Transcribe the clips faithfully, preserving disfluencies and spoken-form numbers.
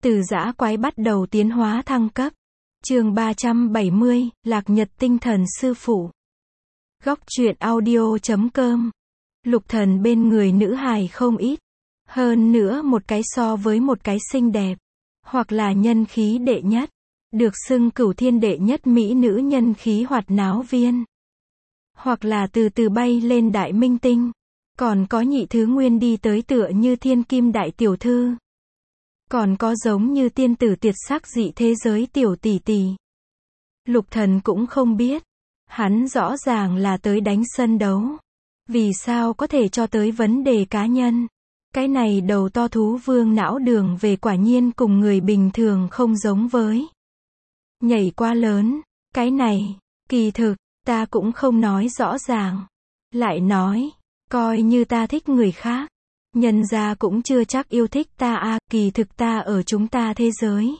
Từ dã quái bắt đầu tiến hóa thăng cấp. Chương ba trăm bảy mươi, Lạc Nhật tinh thần sư phụ. Góc truyện audio chấm com. Lục Thần bên người nữ hài không ít. Hơn nữa một cái so với một cái xinh đẹp. Hoặc là nhân khí đệ nhất. Được xưng cửu thiên đệ nhất mỹ nữ nhân khí hoạt náo viên. Hoặc là từ từ bay lên đại minh tinh. Còn có nhị thứ nguyên đi tới tựa như thiên kim đại tiểu thư. Còn có giống như tiên tử tuyệt sắc dị thế giới tiểu tỷ tỷ. Lục Thần cũng không biết. Hắn rõ ràng là tới đánh sân đấu. Vì sao có thể cho tới vấn đề cá nhân. Cái này đầu to thú vương não đường về quả nhiên cùng người bình thường không giống với. Nhảy quá lớn. Cái này, kỳ thực, ta cũng không nói rõ ràng. Lại nói, coi như ta thích người khác. Nhân gia cũng chưa chắc yêu thích ta a, à, kỳ thực ta ở chúng ta thế giới.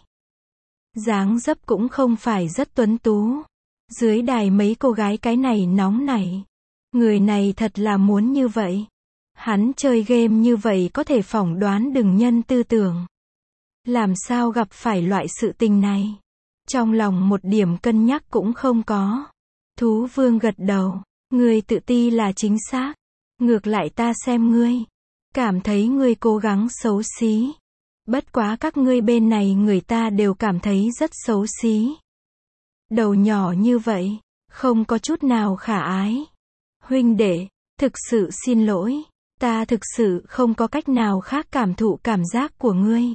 Dáng dấp cũng không phải rất tuấn tú. Dưới đài mấy cô gái cái này nóng nảy. Người này thật là muốn như vậy. Hắn chơi game như vậy có thể phỏng đoán đừng nhân tư tưởng. Làm sao gặp phải loại sự tình này. Trong lòng một điểm cân nhắc cũng không có. Thú vương gật đầu. Ngươi tự ti là chính xác. Ngược lại ta xem ngươi. Cảm thấy ngươi cố gắng xấu xí. Bất quá các ngươi bên này người ta đều cảm thấy rất xấu xí. Đầu nhỏ như vậy, không có chút nào khả ái. Huynh đệ, thực sự xin lỗi. Ta thực sự không có cách nào khác cảm thụ cảm giác của ngươi.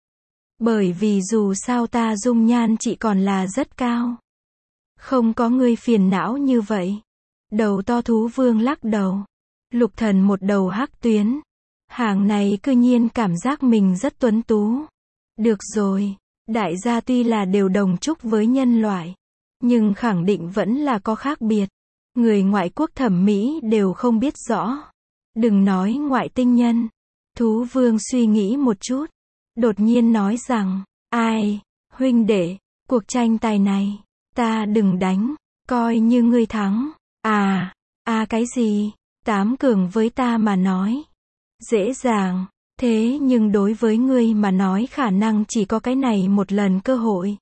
Bởi vì dù sao ta dung nhan chỉ còn là rất cao. Không có ngươi phiền não như vậy. Đầu to thú vương lắc đầu. Lục Thần một đầu hắc tuyến. Hàng này cư nhiên cảm giác mình rất tuấn tú. Được rồi, đại gia tuy là đều đồng chúc với nhân loại. Nhưng khẳng định vẫn là có khác biệt. Người ngoại quốc thẩm mỹ đều không biết rõ. Đừng nói ngoại tinh nhân. Thú vương suy nghĩ một chút. Đột nhiên nói rằng, ai, huynh đệ, cuộc tranh tài này, ta đừng đánh, coi như ngươi thắng. À, à cái gì, tám cường với ta mà nói. Dễ dàng, thế nhưng đối với ngươi mà nói khả năng chỉ có cái này một lần cơ hội.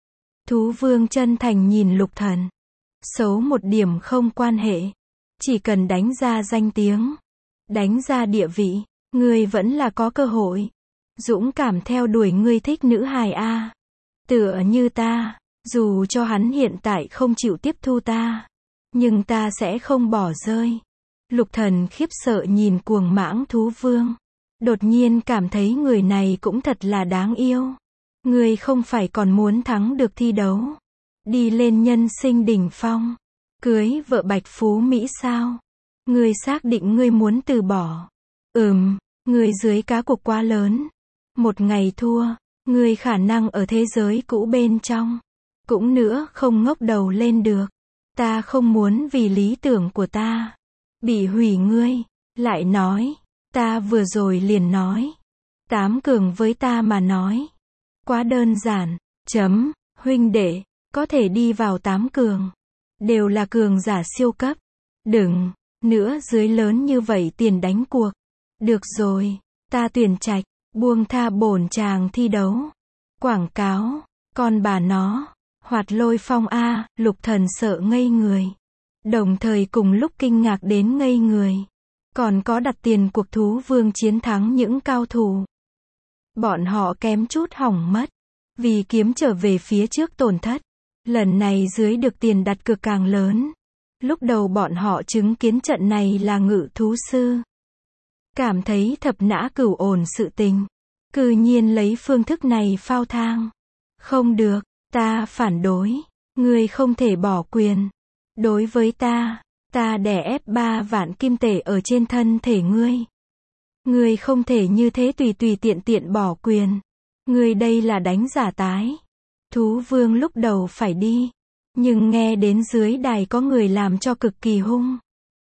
Thú vương chân thành nhìn Lục Thần. Xấu một điểm không quan hệ. Chỉ cần đánh ra danh tiếng. Đánh ra địa vị. Ngươi vẫn là có cơ hội. Dũng cảm theo đuổi ngươi thích nữ hài a. Tựa như ta. Dù cho hắn hiện tại không chịu tiếp thu ta. Nhưng ta sẽ không bỏ rơi. Lục Thần khiếp sợ nhìn cuồng mãng thú vương. Đột nhiên cảm thấy người này cũng thật là đáng yêu. Ngươi không phải còn muốn thắng được thi đấu. Đi lên nhân sinh đỉnh phong. Cưới vợ bạch phú Mỹ sao? Ngươi xác định ngươi muốn từ bỏ. Ừm, ngươi dưới cá cục quá lớn. Một ngày thua, ngươi khả năng ở thế giới cũ bên trong. Cũng nữa không ngóc đầu lên được. Ta không muốn vì lý tưởng của ta bị hủy ngươi. Lại nói, ta vừa rồi liền nói. Tám cường với ta mà nói. Quá đơn giản, chấm, huynh đệ, có thể đi vào tám cường. Đều là cường giả siêu cấp. Đừng, nữa dưới lớn như vậy tiền đánh cuộc. Được rồi, ta tuyển trạch, buông tha bổn chàng thi đấu. Quảng cáo, con bà nó, Hoạt Lôi Phong a, Lục Thần sợ ngây người. Đồng thời cùng lúc kinh ngạc đến ngây người. Còn có đặt tiền cuộc thú vương chiến thắng những cao thủ. Bọn họ kém chút hỏng mất. Vì kiếm trở về phía trước tổn thất. Lần này dưới được tiền đặt cược càng lớn. Lúc đầu bọn họ chứng kiến trận này là ngự thú sư. Cảm thấy thập nã cửu ổn sự tình. Cư nhiên lấy phương thức này phao thang. Không được, ta phản đối. Ngươi không thể bỏ quyền. Đối với ta, ta đè ép ba vạn kim tệ ở trên thân thể ngươi. Ngươi không thể như thế tùy tùy tiện tiện bỏ quyền. Ngươi đây là đánh giả tái. Thú vương lúc đầu phải đi. Nhưng nghe đến dưới đài có người làm cho cực kỳ hung.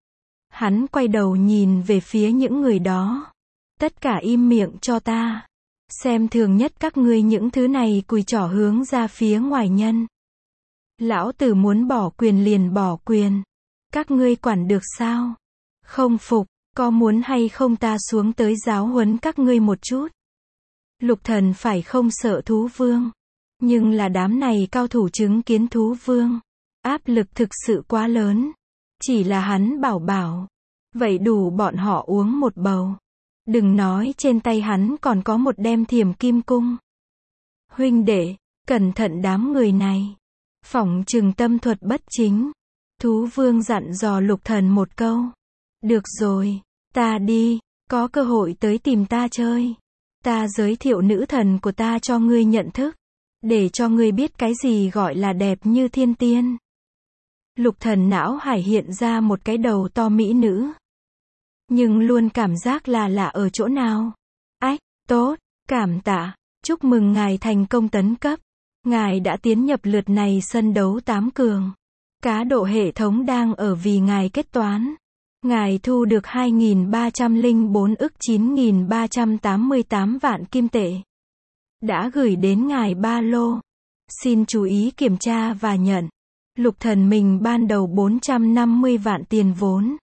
Hắn quay đầu nhìn về phía những người đó. Tất cả im miệng cho ta. Xem thường nhất các ngươi những thứ này cùi trỏ hướng ra phía ngoài nhân. Lão tử muốn bỏ quyền liền bỏ quyền. Các ngươi quản được sao? Không phục, có muốn hay không ta xuống tới giáo huấn các ngươi một chút? Lục Thần phải không sợ thú vương. Nhưng là đám này cao thủ chứng kiến thú vương. Áp lực thực sự quá lớn. Chỉ là hắn bảo bảo. Vậy đủ bọn họ uống một bầu. Đừng nói trên tay hắn còn có một đem thiểm kim cung. Huynh đệ, cẩn thận đám người này. Phỏng chừng tâm thuật bất chính. Thú vương dặn dò Lục Thần một câu. Được rồi, ta đi, có cơ hội tới tìm ta chơi. Ta giới thiệu nữ thần của ta cho ngươi nhận thức. Để cho ngươi biết cái gì gọi là đẹp như thiên tiên. Lục Thần não hải hiện ra một cái đầu to mỹ nữ. Nhưng luôn cảm giác là lạ ở chỗ nào. Ách, tốt, cảm tạ, chúc mừng ngài thành công tấn cấp. Ngài đã tiến nhập lượt này sân đấu tám cường. Cá độ hệ thống đang ở vì ngài kết toán. Ngài thu được hai nghìn ba trăm lẻ bốn ức chín nghìn ba trăm tám mươi tám vạn kim tệ. Đã gửi đến ngài ba lô. Xin chú ý kiểm tra và nhận. Lục Thần mình ban đầu bốn trăm năm mươi vạn tiền vốn.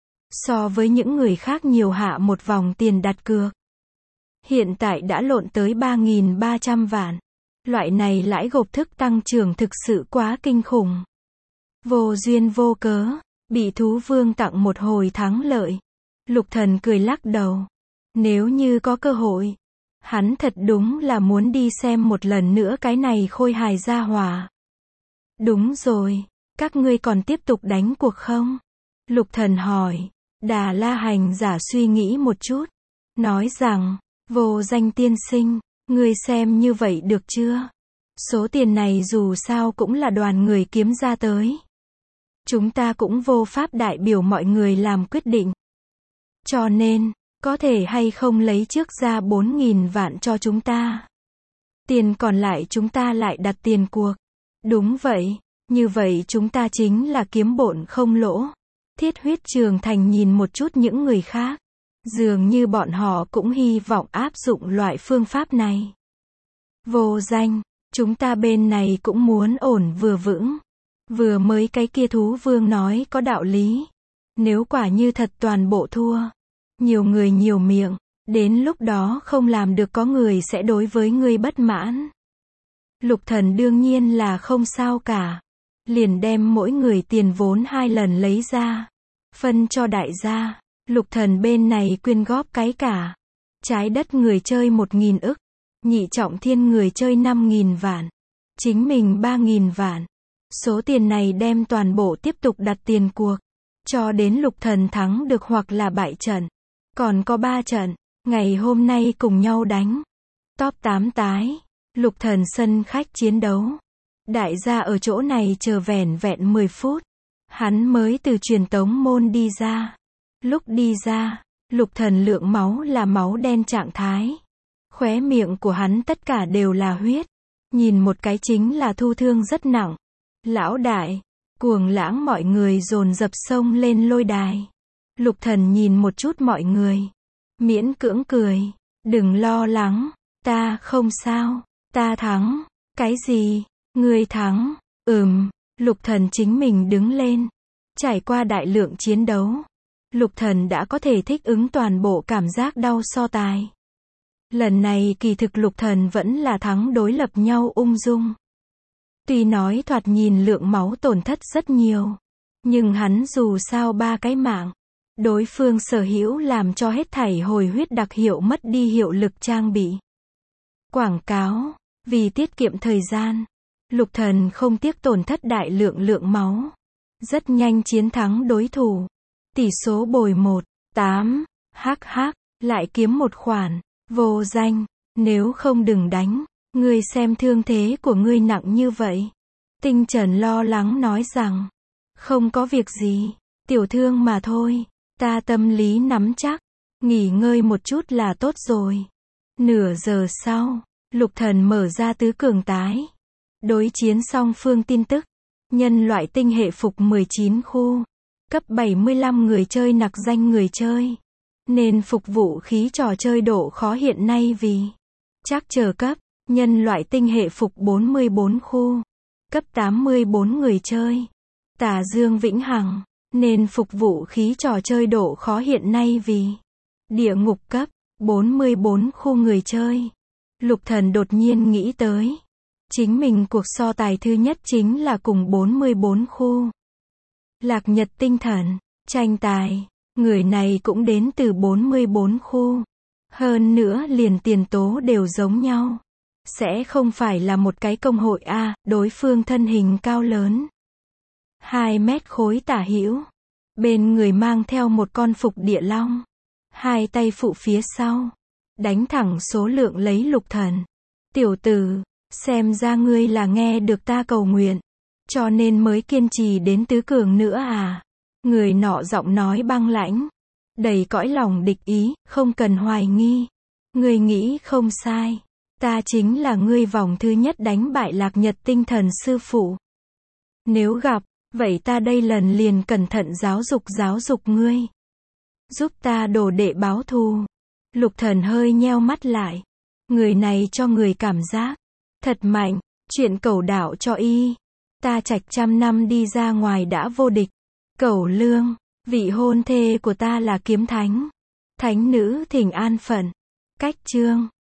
So với những người khác nhiều hạ một vòng tiền đặt cược. Hiện tại đã lộn tới ba nghìn ba trăm vạn. Loại này lãi gộp thức tăng trưởng thực sự quá kinh khủng. Vô duyên vô cớ, bị thú vương tặng một hồi thắng lợi. Lục Thần cười lắc đầu. Nếu như có cơ hội, hắn thật đúng là muốn đi xem một lần nữa cái này khôi hài gia hỏa. Đúng rồi, các ngươi còn tiếp tục đánh cuộc không? Lục Thần hỏi. Đà La hành giả suy nghĩ một chút. Nói rằng, Vô Danh tiên sinh, ngươi xem như vậy được chưa? Số tiền này dù sao cũng là đoàn người kiếm ra tới. Chúng ta cũng vô pháp đại biểu mọi người làm quyết định. Cho nên, có thể hay không lấy trước ra bốn nghìn vạn cho chúng ta. Tiền còn lại chúng ta lại đặt tiền cuộc. Đúng vậy, như vậy chúng ta chính là kiếm bộn không lỗ. Thiết Huyết Trường Thành nhìn một chút những người khác. Dường như bọn họ cũng hy vọng áp dụng loại phương pháp này. Vô Danh, chúng ta bên này cũng muốn ổn vừa vững. Vừa mới cái kia thú vương nói có đạo lý. Nếu quả như thật toàn bộ thua. Nhiều người nhiều miệng. Đến lúc đó không làm được có người sẽ đối với ngươi bất mãn. Lục Thần đương nhiên là không sao cả. Liền đem mỗi người tiền vốn hai lần lấy ra. Phân cho đại gia. Lục Thần bên này quyên góp cái cả. Trái đất người chơi một nghìn ức. Nhị trọng thiên người chơi năm nghìn vạn. Chính mình ba nghìn vạn. Số tiền này đem toàn bộ tiếp tục đặt tiền cuộc. Cho đến Lục Thần thắng được hoặc là bại trận. Còn có ba trận. Ngày hôm nay cùng nhau đánh. Top tám tái. Lục Thần sân khách chiến đấu. Đại gia ở chỗ này chờ vẻn vẹn mười phút. Hắn mới từ truyền tống môn đi ra. Lúc đi ra, Lục Thần lượng máu là máu đen trạng thái. Khóe miệng của hắn tất cả đều là huyết. Nhìn một cái chính là thu thương rất nặng. Lão đại, cuồng lãng mọi người dồn dập xông lên lôi đài. Lục Thần nhìn một chút mọi người. Miễn cưỡng cười. Đừng lo lắng. Ta không sao. Ta thắng. Cái gì? Ngươi thắng. Ừm. Lục Thần chính mình đứng lên. Trải qua đại lượng chiến đấu. Lục Thần đã có thể thích ứng toàn bộ cảm giác đau so tài. Lần này kỳ thực Lục Thần vẫn là thắng đối lập nhau ung dung. Tuy nói thoạt nhìn lượng máu tổn thất rất nhiều. Nhưng hắn dù sao ba cái mạng. Đối phương sở hữu làm cho hết thảy hồi huyết đặc hiệu mất đi hiệu lực trang bị. Quảng cáo. Vì tiết kiệm thời gian. Lục Thần không tiếc tổn thất đại lượng lượng máu. Rất nhanh chiến thắng đối thủ. Tỷ số bồi một, tám, hắc hắc, lại kiếm một khoản. Vô Danh, nếu không đừng đánh. Ngươi xem thương thế của ngươi nặng như vậy. Tinh Trần lo lắng nói rằng. Không có việc gì. Tiểu thương mà thôi. Ta tâm lý nắm chắc. Nghỉ ngơi một chút là tốt rồi. Nửa giờ sau, Lục Thần mở ra tứ cường tái. Đối chiến song phương tin tức. Nhân loại tinh hệ phục mười chín khu. Cấp bảy mươi lăm người chơi nặc danh người chơi. Nên phục vụ khí trò chơi độ khó hiện nay vì. Chắc chờ cấp. Nhân loại tinh hệ phục bốn mươi bốn khu. Cấp tám mươi bốn người chơi. Tà Dương Vĩnh Hằng. Nên phục vụ khí trò chơi độ khó hiện nay vì. Địa ngục cấp. bốn mươi bốn khu người chơi. Lục Thần đột nhiên nghĩ tới. Chính mình cuộc so tài thứ nhất chính là cùng bốn mươi bốn khu. Lạc Nhật Tinh Thần, tranh tài, người này cũng đến từ bốn mươi bốn khu. Hơn nữa liền tiền tố đều giống nhau. Sẽ không phải là một cái công hội A, đối phương thân hình cao lớn. hai mét khối tả hữu. Bên người mang theo một con phục địa long. Hai tay phụ phía sau. Đánh thẳng số lượng lấy Lục Thần. Tiểu tử, xem ra ngươi là nghe được ta cầu nguyện. Cho nên mới kiên trì đến tứ cường nữa à. Người nọ giọng nói băng lãnh. Đầy cõi lòng địch ý, không cần hoài nghi. Ngươi nghĩ không sai. Ta chính là ngươi vòng thứ nhất đánh bại Lạc Nhật Tinh Thần sư phụ. Nếu gặp, vậy ta đây lần liền cẩn thận giáo dục giáo dục ngươi. Giúp ta đồ đệ báo thù. Lục Thần hơi nheo mắt lại. Người này cho người cảm giác thật mạnh, chuyện cẩu đạo cho y. Ta trạch trăm năm đi ra ngoài đã vô địch. Cẩu Lương, vị hôn thê của ta là kiếm thánh. Thánh nữ thỉnh an phận. Cách chương